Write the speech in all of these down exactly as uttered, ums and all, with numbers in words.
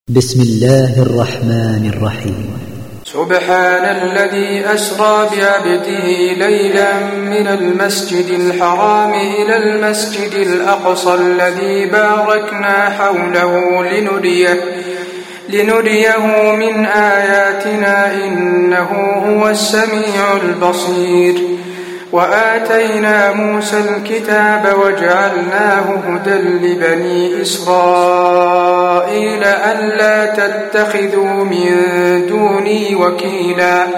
بسم الله الرحمن الرحيم. سبحان الذي أسرى بعبده ليلا من المسجد الحرام إلى المسجد الأقصى الذي باركنا حوله لنريه, لنريه من آياتنا إنه هو السميع البصير. وآتينا موسى الكتاب وجعلناه هدى لبني إسرائيل ألا تتخذوا من دوني وكيلا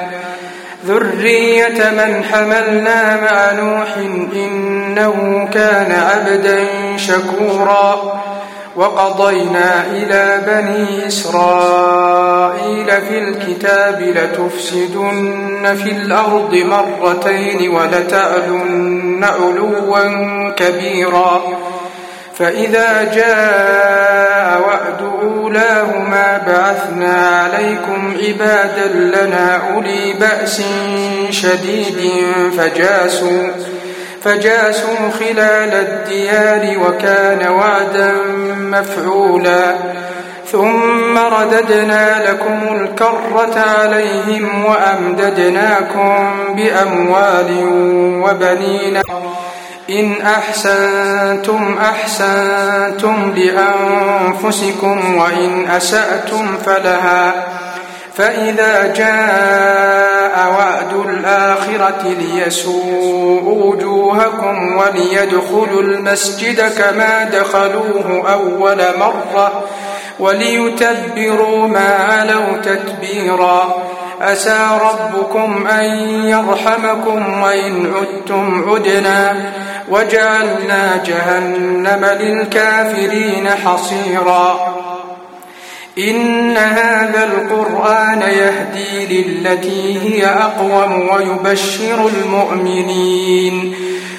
ذرية من حملنا مع نوح إنه كان عبدا شكورا. وقضينا إلى بني إسرائيل في الكتاب لتفسدن في الأرض مرتين ولتعلن علوا كبيرا. فإذا جاء وعد أولاهما بعثنا عليكم عبادا لنا أولي بأس شديد فجاسوا فجاسوا خلال الديار وكان وعدا مفعولا. ثم رددنا لكم الكرة عليهم وأمددناكم بأموال وبنين. إن أحسنتم أحسنتم لأنفسكم وإن أسأتم فلها. فإذا جاء وعد الآخرة ليسوءوا وجوهكم وليدخلوا المسجد كما دخلوه أول مرة وليتبروا ما علوا تتبيرا. عسى ربكم أن يرحمكم وإن عدتم عدنا وجعلنا جهنم للكافرين حصيرا. إن هذا القرآن يهدي للتي هي أقوم ويبشر المؤمنين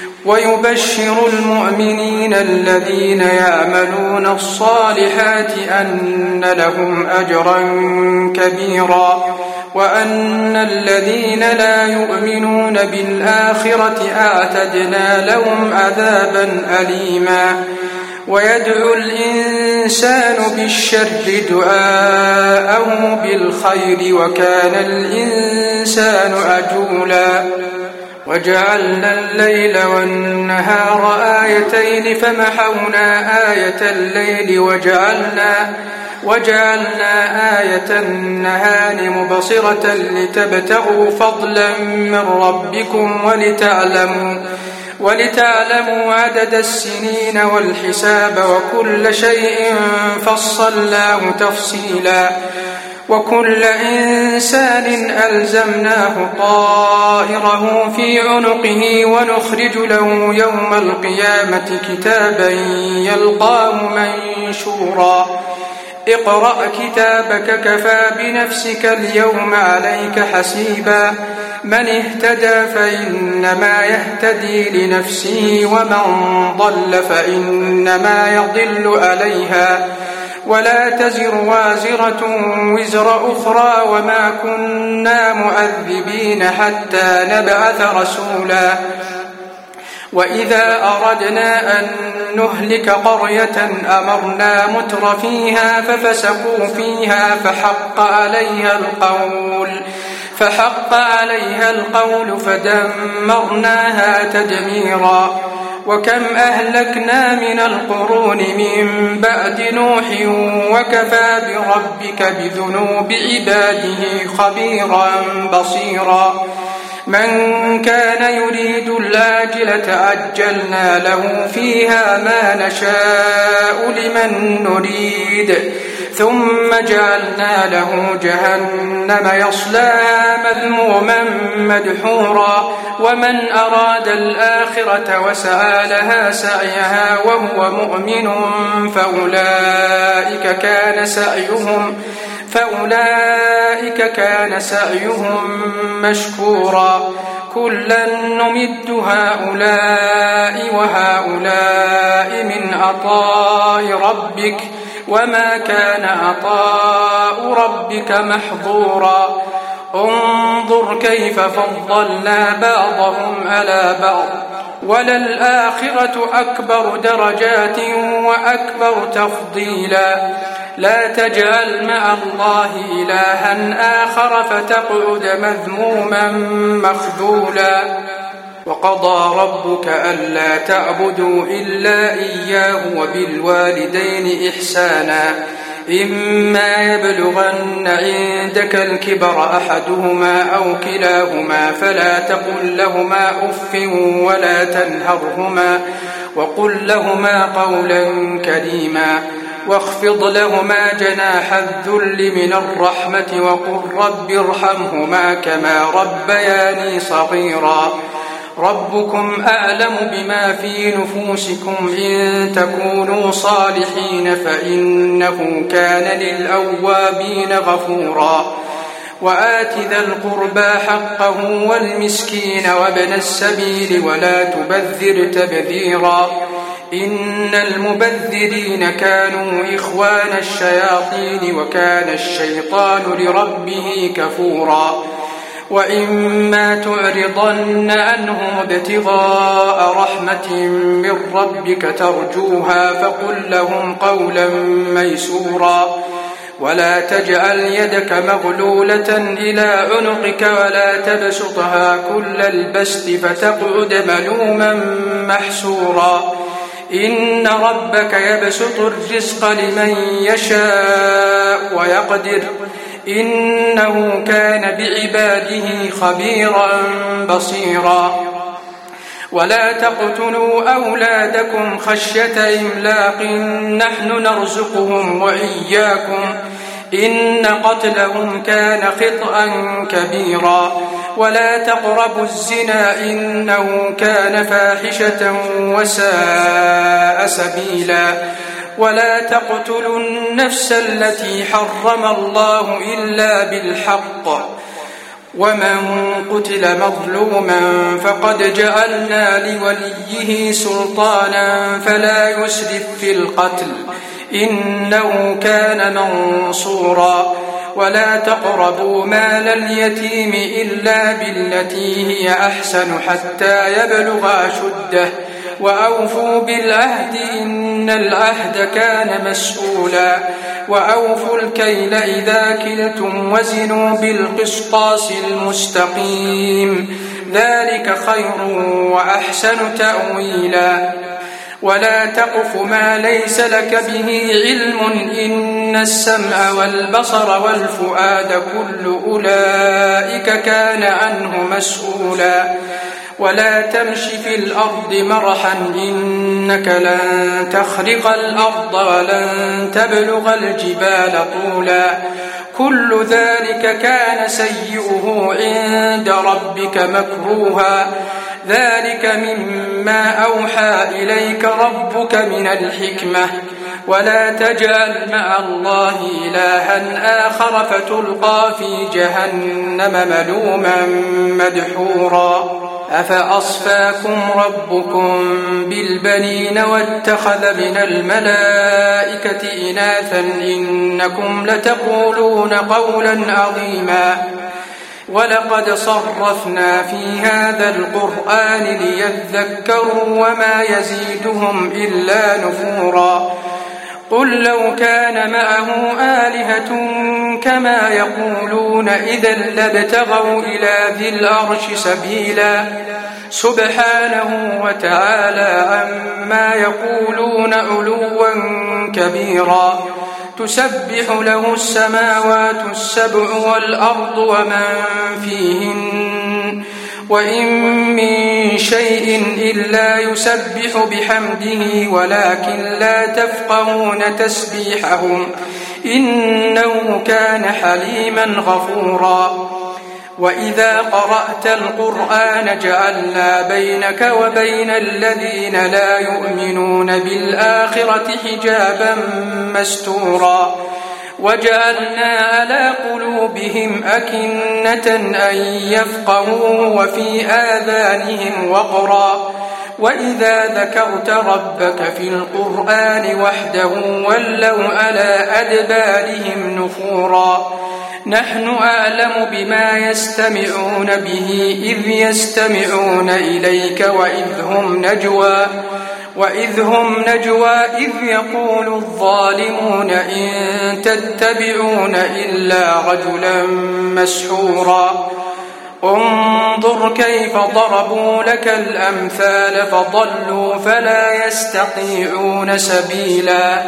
ويبشر المؤمنين الذين يعملون الصالحات أن لهم أجرا كبيرا وأن الذين لا يؤمنون بالآخرة أعتدنا لهم عذابا أليما. ويدعو الإنسان بالشر دعاءه بالخير وكان الإنسان عجولا. وجعلنا الليل والنهار آيتين فمحونا آية الليل وجعلنا, وجعلنا آية النهار مبصرة لتبتغوا فضلا من ربكم ولتعلموا ولتعلموا عدد السنين والحساب وكل شيء فصلناه تفصيلا. وكل إنسان ألزمناه طائره في عنقه ونخرج له يوم القيامة كتابا يلقاه منشورا. اقرأ كتابك كفى بنفسك اليوم عليك حسيبا. من اهتدى فإنما يهتدي لنفسه ومن ضل فإنما يضل عليها ولا تزر وازرة وزر أخرى وما كنا مؤذبين حتى نبعث رسولا. وإذا أردنا أن نهلك قرية أمرنا متر فيها ففسقوا فيها فحق عليها القول فحق عليها القول فدمرناها تدميرا. وكم أهلكنا من القرون من بعد نوح وكفى بربك بذنوب عباده خبيرا بصيرا. من كان يريد العاجلة عجلنا له فيها ما نشاء لمن نريد ثم جعلنا له جهنم يصلاها مذموما مدحورا. ومن أراد الآخرة وسعى لها سعيها وهو مؤمن فأولئك كان سعيهم فأولئك كان سعيهم مشكورا. كلا نمد هؤلاء وهؤلاء من عطاء ربك وما كان عطاء ربك محظورا. انظر كيف فضلنا بعضهم على بعض وللآخرة أكبر درجات وأكبر تفضيلا لا تجعل مع الله إلها آخر فتقعد مذموما مخذولا وقضى ربك ألا تعبدوا إلا إياه وبالوالدين إحسانا إما يبلغن عندك الكبر أحدهما أو كلاهما فلا تقل لهما أف ولا تنهرهما وقل لهما قولا كريما واخفض لهما جناح الذل من الرحمة وقل رب ارحمهما كما ربياني صغيرا ربكم أعلم بما في نفوسكم إن تكونوا صالحين فإنه كان للأوابين غفورا وآت ذا القربى حقه والمسكين وابن السبيل ولا تبذر تبذيرا إن المبذرين كانوا إخوان الشياطين وكان الشيطان لربه كفورا وإما تعرضن عنهم ابتغاء رحمة من ربك ترجوها فقل لهم قولا ميسورا ولا تجعل يدك مغلولة إلى عنقك ولا تبسطها كل البسط فتقعد ملوما محسورا إن ربك يبسط الرزق لمن يشاء ويقدر إنه كان بعباده خبيرا بصيرا ولا تقتلوا أولادكم خشية إملاق نحن نرزقهم وإياكم إن قتلهم كان خطأ كبيرا ولا تقربوا الزنا إنه كان فاحشة وساء سبيلا ولا تقتلوا النفس التي حرم الله إلا بالحق ومن قتل مظلوما فقد جعلنا لوليه سلطانا فلا يسرف في القتل إنه كان منصورا ولا تقربوا مال اليتيم إلا بالتي هي أحسن حتى يبلغ أشده وأوفوا بالعهد إن العهد كان مسؤولا وأوفوا الكيل إذا كلتم وزنوا بالقسطاس المستقيم ذلك خير وأحسن تأويلا ولا تقف ما ليس لك به علم إن السمع والبصر والفؤاد كل أولئك كان عنه مسؤولا ولا تمش في الأرض مرحا إنك لن تخرق الأرض ولن تبلغ الجبال طولا كل ذلك كان سيئه عند ربك مكروها ذلك مما أوحى إليك ربك من الحكمة ولا تجعل مع الله إلها آخر فتلقى في جهنم ملوما مدحورا أفأصفاكم ربكم بالبنين واتخذ من الملائكة إناثا إنكم لتقولون قولا عظيما ولقد صرفنا في هذا القرآن ليذكروا وما يزيدهم إلا نفورا قل لو كان معه آلهة كما يقولون إذا لابتغوا إلى ذي العرش سبيلا سبحانه وتعالى عما يقولون علوا كبيرا تسبح له السماوات السبع والأرض ومن فيهن وإن من شيء إلا يسبح بحمده ولكن لا تفقهون تسبيحهم إنه كان حليما غفورا وإذا قرأت القرآن جعلنا بينك وبين الذين لا يؤمنون بالآخرة حجابا مستورا وجعلنا على قلوبهم أكنة أن يفقهوا وفي آذانهم وقرا وإذا ذكرت ربك في القرآن وحده ولوا على أدبارهم نفورا نحن أعلم بما يستمعون به إذ يستمعون إليك وإذ هم نجوى وإذ هم نجوى إذ يقول الظالمون إن تتبعون إلا رجلا مسحورا انظر كيف ضربوا لك الأمثال فضلوا فلا يستطيعون سبيلا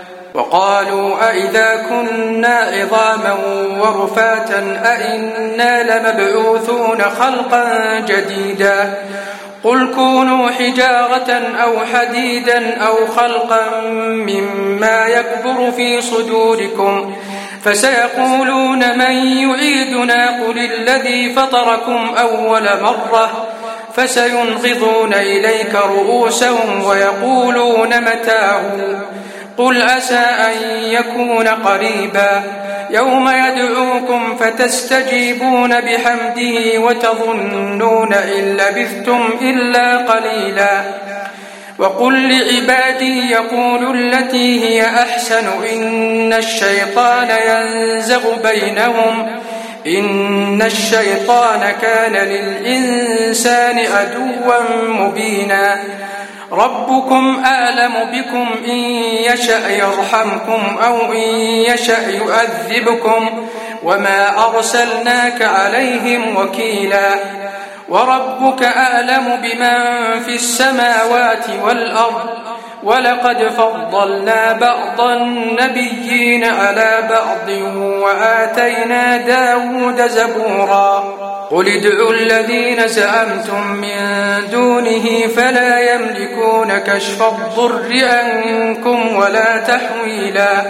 وقالوا أئذا كنا عظاما ورفاتا أئنا لمبعوثون خلقا جديدا قل كونوا حجارة أو حديدا أو خلقا مما يكبر في صدوركم فسيقولون من يعيدنا قل الذي فطركم أول مرة فسينغضون إليك رؤوسهم ويقولون متاه قل عسى أن يكون قريبا يوم يدعوكم فتستجيبون بحمده وتظنون إن لبثتم إلا قليلا وقل لعبادي يقولوا التي هي أحسن إن الشيطان ينزغ بينهم إن الشيطان كان للإنسان عدوا مبينا ربكم أعلم بكم إن يشأ يرحمكم أو إن يشأ يؤذبكم وما أرسلناك عليهم وكيلا وربك أعلم بمن في السماوات والأرض ولقد فضلنا بعض النبيين على بعض وآتينا داود زبورا قل ادعوا الذين زعمتم من دونه فلا يملكون كشف الضر عنكم ولا تحويلا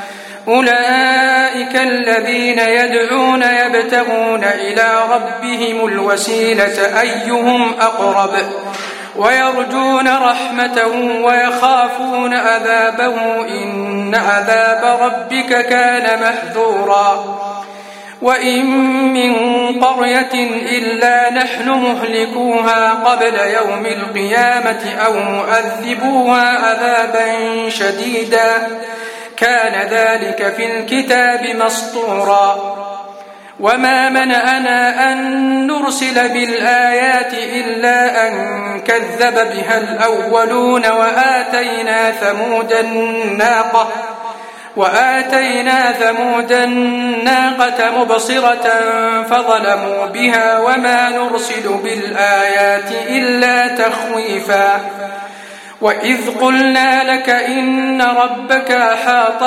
أولئك الذين يدعون يبتغون إلى ربهم الوسيلة أيهم أقرب ويرجون رحمته ويخافون عذابه إن عذاب ربك كان محذورا وإن من قرية إلا نحن مهلكوها قبل يوم القيامة أو مؤذبوها عذابا شديدا كان ذلك في الكتاب مسطورا وما منعنا أن نرسل بالآيات إلا أن كذب بها الأولون وآتينا ثمود الناقة وآتينا ثمود الناقة مبصرة فظلموا بها وما نرسل بالآيات إلا تخويفا وإذ قلنا لك إن ربك أحاط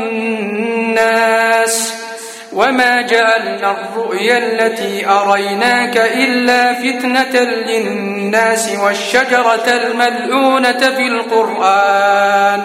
بالناس وما جعلنا الرؤيا التي أريناك إلا فتنة للناس والشجرة الملعونة في القرآن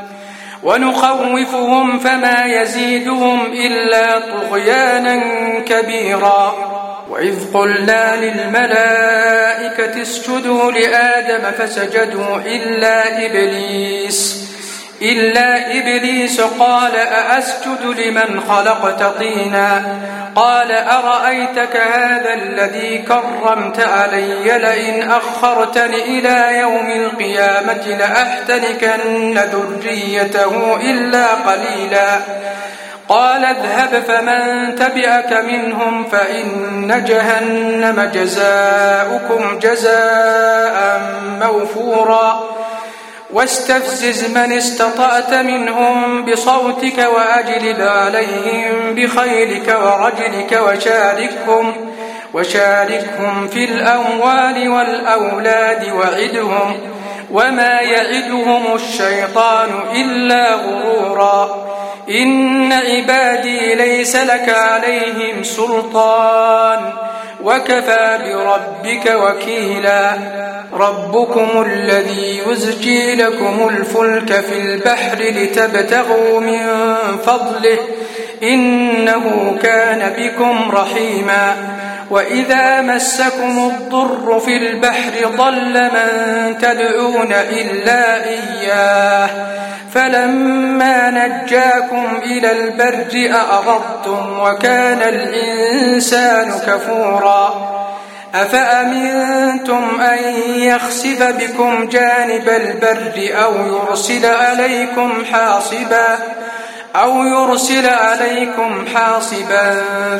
ونخوفهم فما يزيدهم إلا طغيانا كبيرا وإذ قلنا للملائكة اسجدوا لآدم فسجدوا إلا إبليس إلا إبليس قال أأسجد لمن خلقت طينا قال أرأيتك هذا الذي كرمت علي لئن أخرتني إلى يوم القيامة لأحتنكن ذريته إلا قليلا قال اذهب فمن تبعك منهم فإن جهنم جزاؤكم جزاء موفورا واستفزز من استطعت منهم بصوتك وأجلب عليهم بخيلك ورجلك وشاركهم وشاركهم في الأموال والأولاد وعدهم وما يعدهم الشيطان إلا غرورا إن عبادي ليس لك عليهم سلطان وكفى بربك وكيلا ربكم الذي يزجي لكم الفلك في البحر لتبتغوا من فضله إنه كان بكم رحيما وإذا مسكم الضر في البحر ضل من تدعون إلا إياه فلما نجاكم إلى البر أعرضتم وكان الإنسان كفورا أفأمنتم أن يخسف بكم جانب البر أو يرسل عليكم حاصبا أو يرسل عليكم حاصبا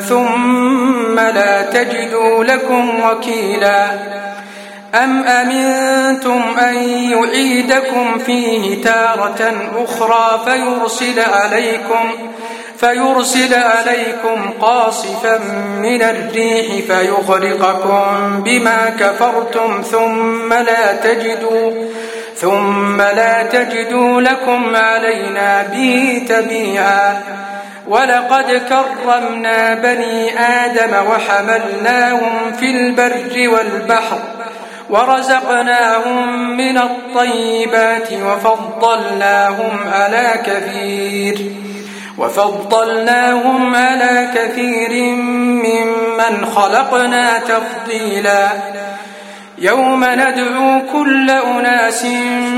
ثم لا تجدوا لكم وكيلا أم أمنتم أن يعيدكم فيه تارة أخرى فيرسل عليكم فيرسل عليكم قاصفا من الريح فيغرقكم بما كفرتم ثم لا تجدوا ثم لا تجدوا لكم علينا به تبيعا ولقد كرمنا بني آدم وحملناهم في البر والبحر ورزقناهم من الطيبات وفضلناهم على كثير وفضلناهم على كثير ممن خلقنا تفضيلا يوم ندعو كل أناس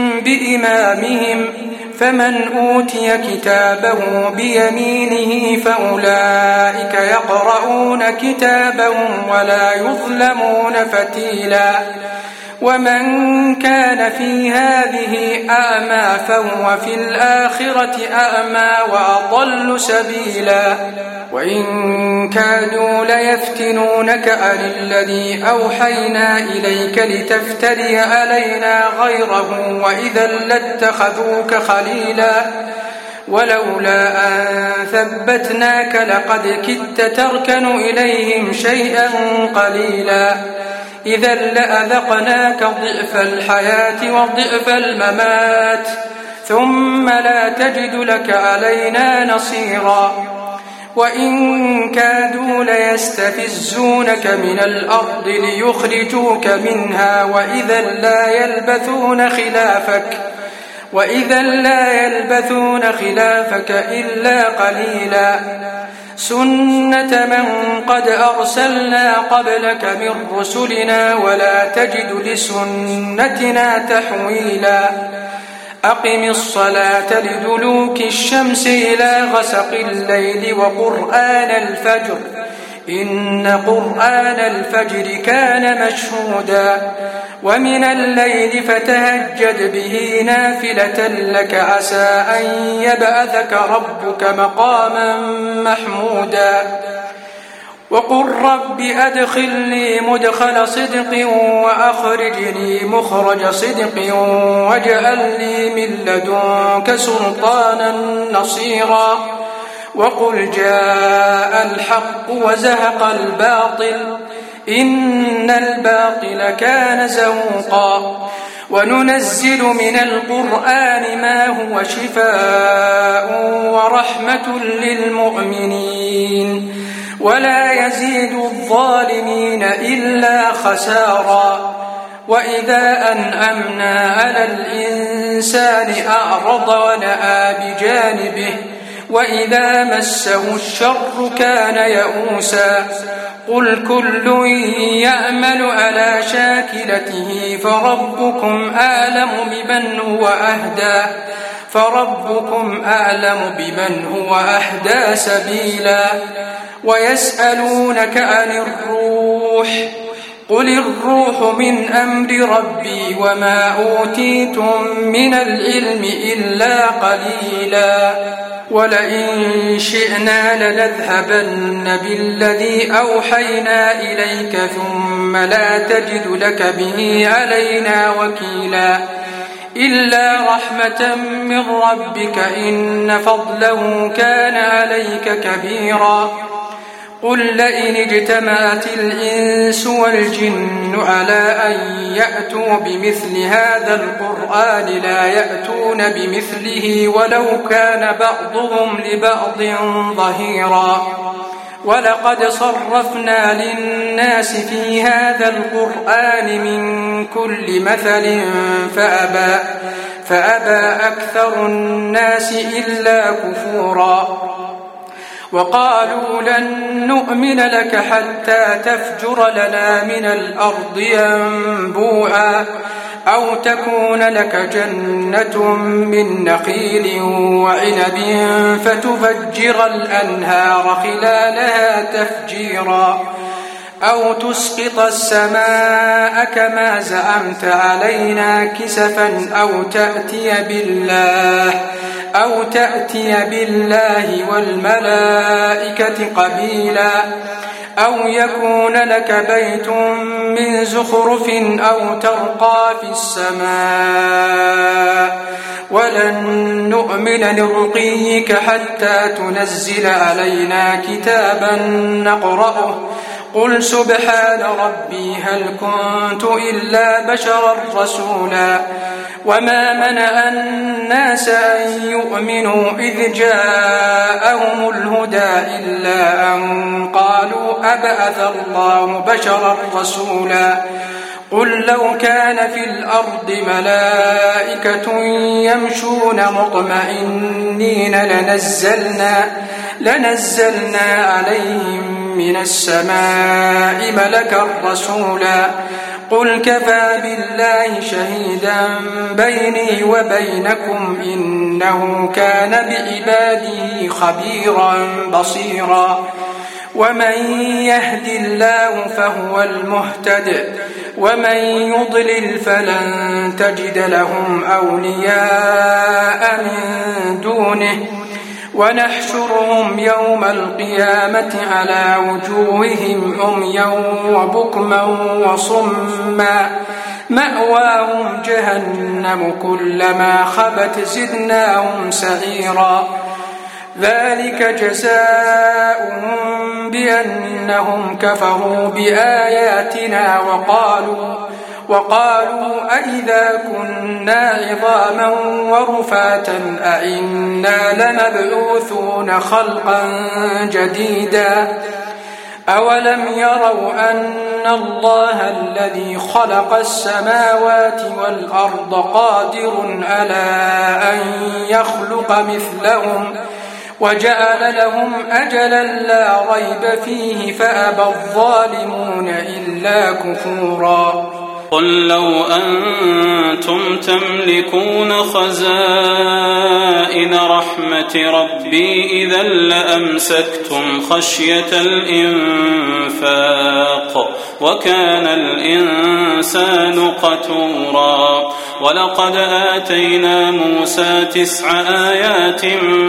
بإمامهم فمن أوتي كتابه بيمينه فأولئك يقرؤون كتابهم ولا يظلمون فتيلا ومن كان في هذه أعمى فهو في الآخرة أعمى وأضل سبيلا وإن كادوا ليفتنونك عن الذي أوحينا إليك لتفتري علينا غيره وإذا لاتخذوك خليلا ولولا أن ثبتناك لقد كدت تركن إليهم شيئا قليلا إذا لأذقناك ضعف الحياة وضعف الممات ثم لا تجد لك علينا نصيرا وإن كادوا ليستفزونك من الأرض ليخرجوك منها وإذا لا يلبثون خلافك وإذا لا يلبثون خلافك إلا قليلا سنة من قد أرسلنا قبلك من رسلنا ولا تجد لسنتنا تحويلا أقم الصلاة لدلوك الشمس إلى غسق الليل وقرآن الفجر إن قرآن الفجر كان مشهودا ومن الليل فتهجد به نافلة لك عسى أن يبعثك ربك مقاما محمودا وقل رب أدخلني مدخل صدق وأخرجني مخرج صدق واجعل لي من لدنك سلطانا نصيرا وقل جاء الحق وزهق الباطل إن الباطل كان زهوقا وننزل من القرآن ما هو شفاء ورحمة للمؤمنين ولا يزيد الظالمين إلا خسارا وإذا أنعمنا على الإنسان أعرض ونأى بجانبه وإذا مسه الشر كان يئوسا قل كل يعمل على شاكلته فربكم أعلم بمن هو أهدى فربكم أعلم بمن هو أهدى سبيلا ويسألونك عن الروح قل الروح من أمر ربي وما أوتيتم من العلم إلا قليلا ولئن شئنا لنذهبن بالذي أوحينا إليك ثم لا تجد لك به علينا وكيلا إلا رحمة من ربك إن فضله كان عليك كبيرا قل لئن اجتمعت الإنس والجن على أن يأتوا بمثل هذا القرآن لا يأتون بمثله ولو كان بعضهم لبعض ظهيرا ولقد صرفنا للناس في هذا القرآن من كل مثل فأبى, فأبى أكثر الناس إلا كفورا وقالوا لن نؤمن لك حتى تفجر لنا من الأرض ينبوعا أو تكون لك جنة من نخيل وعنب فتفجر الأنهار خلالها تفجيرا أو تسقط السماء كما زعمت علينا كسفا أو تأتي بالله أو تأتي بالله والملائكة قبيلا أو يكون لك بيت من زخرف أو ترقى في السماء ولن نؤمن لرقيك حتى تنزل علينا كتابا نقرأه قل سبحان ربي هل كنت إلا بشرا رسولا وما منع الناس أن يؤمنوا إذ جاءهم الهدى إلا أن قالوا أبعث الله بشرا رسولا قل لو كان في الأرض ملائكة يمشون مطمئنين لنزلنا, لنزلنا عليهم من السماء ملكا رسولا قل كفى بالله شهيدا بيني وبينكم إنه كان بعباده خبيرا بصيرا ومن يهد الله فهو المهتد ومن يضلل فلن تجد لهم أولياء من دونه ونحشرهم يوم القيامة على وجوههم عميا وبكما وصما مأواهم جهنم كلما خبت زدناهم سعيرا ذلك جزاؤهم بأنهم كفروا بآياتنا وقالوا وقالوا أئذا كنا عظاما ورفاتا أئنا لمبعوثون خلقا جديدا أولم يروا أن الله الذي خلق السماوات والأرض قادر على أن يخلق مثلهم وجعل لهم أجلا لا ريب فيه فأبى الظالمون إلا كفورا قل لو أنتم تملكون خزائن رحمة ربي إذا لأمسكتم خشية الإنفاق وكان الإنسان قتورا ولقد آتينا موسى تسع آيات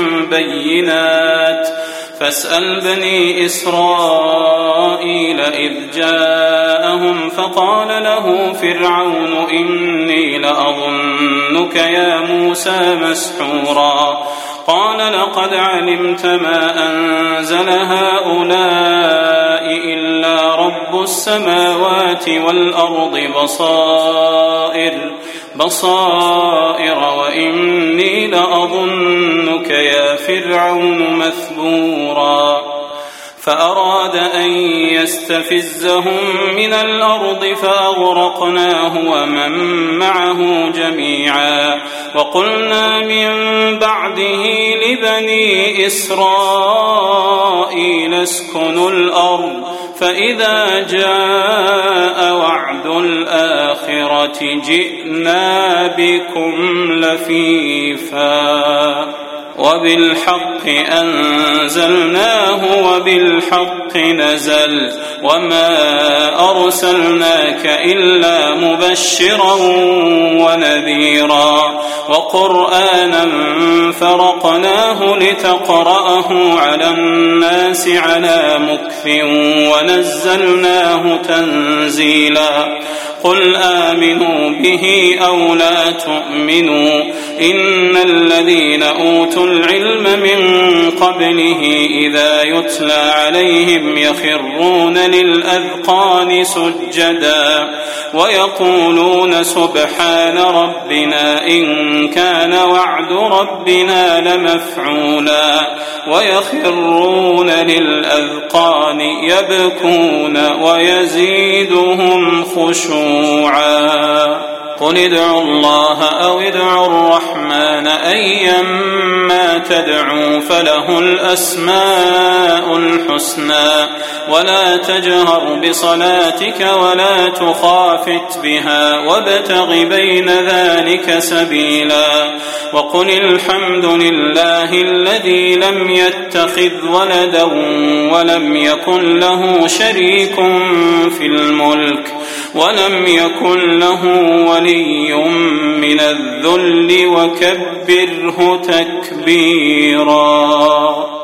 بينات فاسأل بني إسرائيل إذ جاءهم فقال له فرعون إني لأظنك يا موسى مسحورا قال لقد علمت ما أنزل هؤلاء إلا رب السماوات والأرض بصائر بصائر وإني لأظنك يا فرعون مثبورا فأراد أن يستفزهم من الأرض فأغرقناه ومن معه جميعا وقلنا من بعده لبني إسرائيل اسكنوا الأرض فإذا جاء وعد الآخرة جئنا بكم لفيفا وبالحق أنزلناه وبالحق نزل وما أرسلناك إلا مبشرا ونذيرا وقرآنا فرقناه لتقرأه على الناس على مكث ونزلناه تنزيلا قل آمنوا به أو لا تؤمنوا إن الذين أوتوا العلم من قبله إذا يتلى عليهم يخرون للأذقان سجدا ويقولون سبحان ربنا إن كان وعد ربنا لمفعولا ويخرون للأذقان يبكون ويزيدهم خشوعا قل ادعوا الله أو ادعوا الرحمن أيما تدعو فله الأسماء الحسنى ولا تجهر بصلاتك ولا تخافت بها وابتغ بين ذلك سبيلا وقل الحمد لله الذي لم يتخذ ولدا ولم يكن له شريك في الملك ولم يكن له ولي من الذل وكبره تكبيرا.